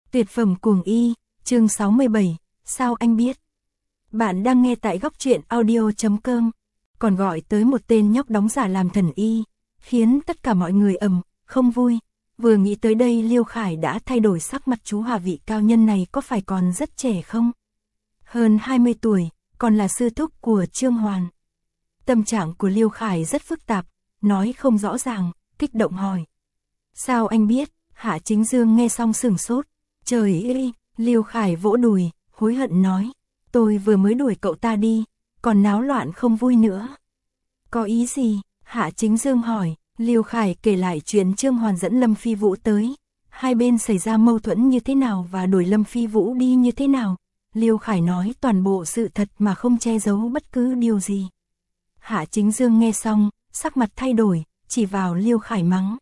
Tuyệt phẩm cuồng y, chương 67, sao anh biết? Bạn đang nghe tại góc truyện audio.com, còn gọi tới một tên nhóc đóng giả làm thần y, khiến tất cả mọi người không vui. Vừa nghĩ tới đây Liêu Khải đã thay đổi sắc mặt. Chú Hà vị cao nhân này có phải còn rất trẻ không? Hơn 20 tuổi, còn là sư thúc của Trương Hoàn. Tâm trạng của Liêu Khải rất phức tạp, nói không rõ ràng, kích động hỏi. Sao anh biết? Hạ Chính Dương nghe xong sửng sốt. Trời ơi, Liêu Khải vỗ đùi, hối hận nói. Tôi vừa mới đuổi cậu ta đi, còn náo loạn không vui nữa. Có ý gì? Hạ Chính Dương hỏi. Liêu Khải kể lại chuyện Trương Hoàn dẫn Lâm Phi Vũ tới. Hai bên xảy ra mâu thuẫn như thế nào và đuổi Lâm Phi Vũ đi như thế nào. Liêu Khải nói toàn bộ sự thật mà không che giấu bất cứ điều gì. Hạ Chính Dương nghe xong, sắc mặt thay đổi, chỉ vào Liêu Khải mắng.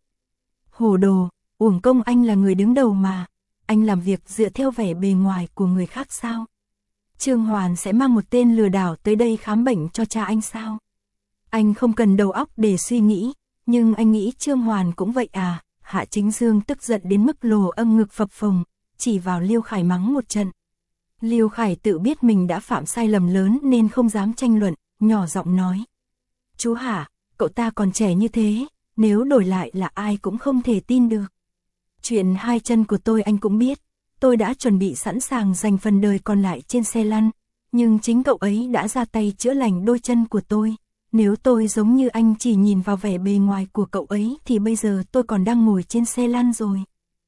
Hồ đồ, uổng công anh là người đứng đầu mà. Anh làm việc dựa theo vẻ bề ngoài của người khác sao? Trương Hoàn sẽ mang một tên lừa đảo tới đây khám bệnh cho cha anh sao? Anh không cần đầu óc để suy nghĩ, nhưng anh nghĩ Trương Hoàn cũng vậy à? Hạ Chính Dương tức giận đến mức lồ ngực phập phồng, chỉ vào Liêu Khải mắng một trận. Liêu Khải tự biết mình đã phạm sai lầm lớn nên không dám tranh luận, nhỏ giọng nói. Chú Hạ, cậu ta còn trẻ như thế, nếu đổi lại là ai cũng không thể tin được. Chuyện hai chân của tôi anh cũng biết, tôi đã chuẩn bị sẵn sàng dành phần đời còn lại trên xe lăn, nhưng chính cậu ấy đã ra tay chữa lành đôi chân của tôi. Nếu tôi giống như anh chỉ nhìn vào vẻ bề ngoài của cậu ấy thì bây giờ tôi còn đang ngồi trên xe lăn rồi.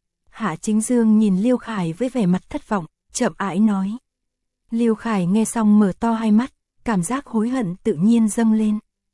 Hạ Chính Dương nhìn Liêu Khải với vẻ mặt thất vọng, chậm rãi nói. Liêu Khải nghe xong mở to hai mắt, cảm giác hối hận tự nhiên dâng lên.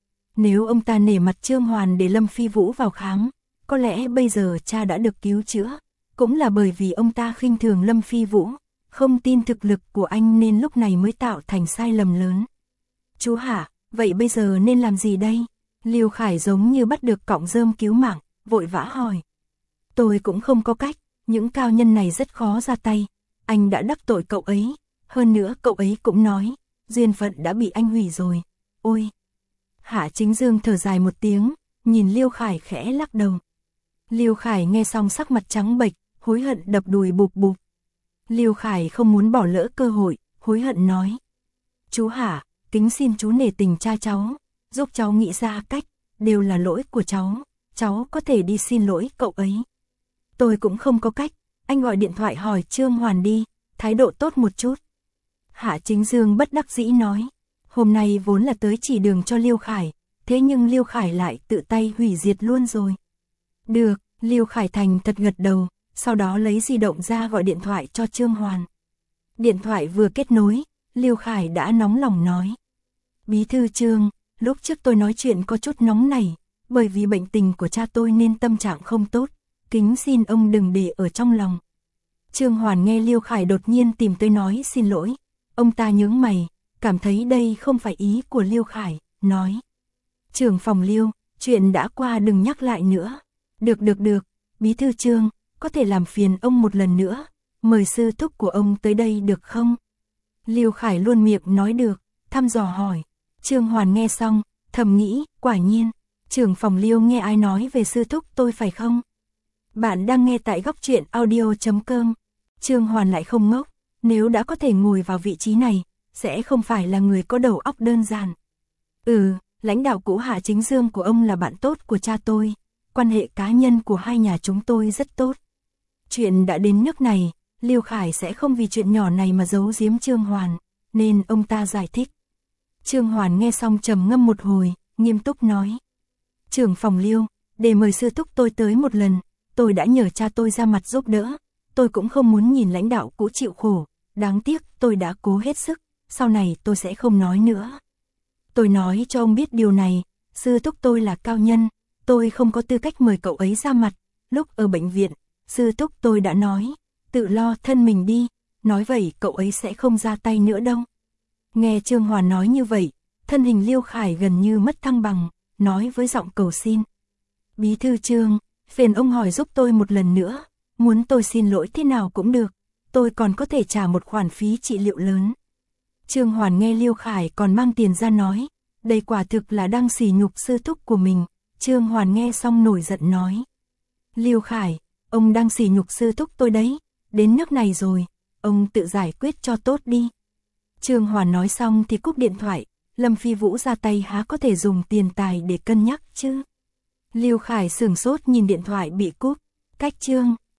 Nếu ông ta nể mặt Trương Hoàn để Lâm Phi Vũ vào khám, có lẽ bây giờ cha đã được cứu chữa, cũng là bởi vì ông ta khinh thường Lâm Phi Vũ, không tin thực lực của anh nên lúc này mới tạo thành sai lầm lớn. Chú Hạ, vậy bây giờ nên làm gì đây? Liêu Khải giống như bắt được cọng rơm cứu mạng, vội vã hỏi. Tôi cũng không có cách, những cao nhân này rất khó ra tay, anh đã đắc tội cậu ấy, hơn nữa cậu ấy cũng nói, duyên phận đã bị anh hủy rồi, ôi. Hạ Chính Dương thở dài một tiếng, nhìn Liêu Khải khẽ lắc đầu. Liêu Khải nghe xong sắc mặt trắng bệch, hối hận đập đùi bụp bụp. Liêu Khải không muốn bỏ lỡ cơ hội, hối hận nói. Chú Hạ, kính xin chú nể tình cha cháu, giúp cháu nghĩ ra cách, đều là lỗi của cháu có thể đi xin lỗi cậu ấy. Tôi cũng không có cách, anh gọi điện thoại hỏi Trương Hoàn đi, thái độ tốt một chút. Hạ Chính Dương bất đắc dĩ nói. Hôm nay vốn là tới chỉ đường cho Liêu Khải, thế nhưng Liêu Khải lại tự tay hủy diệt luôn rồi. Được, Liêu Khải thành thật gật đầu, sau đó lấy di động ra gọi điện thoại cho Trương Hoàn. Điện thoại vừa kết nối, Liêu Khải đã nóng lòng nói. Bí thư Trương, lúc trước tôi nói chuyện có chút nóng nảy, bởi vì bệnh tình của cha tôi nên tâm trạng không tốt, kính xin ông đừng để ở trong lòng. Trương Hoàn nghe Liêu Khải đột nhiên tìm tới nói xin lỗi, ông ta nhướng mày, cảm thấy đây không phải ý của Liêu Khải, nói. Trưởng phòng Liêu, chuyện đã qua đừng nhắc lại nữa. Được, bí thư Trương, có thể làm phiền ông một lần nữa, mời sư thúc của ông tới đây được không? Liêu Khải luôn miệng nói được, thăm dò hỏi. Trương Hoàn nghe xong, thầm nghĩ, quả nhiên, trưởng phòng Liêu nghe ai nói về sư thúc tôi phải không? Bạn đang nghe tại góc truyện audio.com. Trương Hoàn lại không ngốc, nếu đã có thể ngồi vào vị trí này, sẽ không phải là người có đầu óc đơn giản. Lãnh đạo cũ Hạ Chính Dương của ông là bạn tốt của cha tôi, quan hệ cá nhân của hai nhà chúng tôi rất tốt. Chuyện đã đến nước này, Liêu Khải sẽ không vì chuyện nhỏ này mà giấu giếm Trương Hoàn, nên ông ta giải thích. Trương Hoàn nghe xong trầm ngâm một hồi, nghiêm túc nói. Trưởng phòng Liêu, để mời sư thúc tôi tới một lần, tôi đã nhờ cha tôi ra mặt giúp đỡ, tôi cũng không muốn nhìn lãnh đạo cũ chịu khổ, đáng tiếc tôi đã cố hết sức, sau này tôi sẽ không nói nữa. Tôi nói cho ông biết điều này, sư thúc tôi là cao nhân, tôi không có tư cách mời cậu ấy ra mặt, lúc ở bệnh viện, sư thúc tôi đã nói, tự lo thân mình đi, nói vậy cậu ấy sẽ không ra tay nữa đâu. Nghe Trương Hoàn nói như vậy, thân hình Liêu Khải gần như mất thăng bằng, nói với giọng cầu xin. Bí thư Trương, phiền ông hỏi giúp tôi một lần nữa, muốn tôi xin lỗi thế nào cũng được, tôi còn có thể trả một khoản phí trị liệu lớn. Trương Hoàn nghe Liêu Khải còn mang tiền ra nói, đây quả thực là đang sỉ nhục sư thúc của mình. Trương Hoàn nghe xong nổi giận nói. Liêu Khải, ông đang sỉ nhục sư thúc tôi đấy, đến nước này rồi, ông tự giải quyết cho tốt đi. Trương Hoàn nói xong thì cúp điện thoại, Lâm Phi Vũ ra tay há có thể dùng tiền tài để cân nhắc chứ. Lưu Khải sửng sốt nhìn điện thoại bị cúp, cách Trương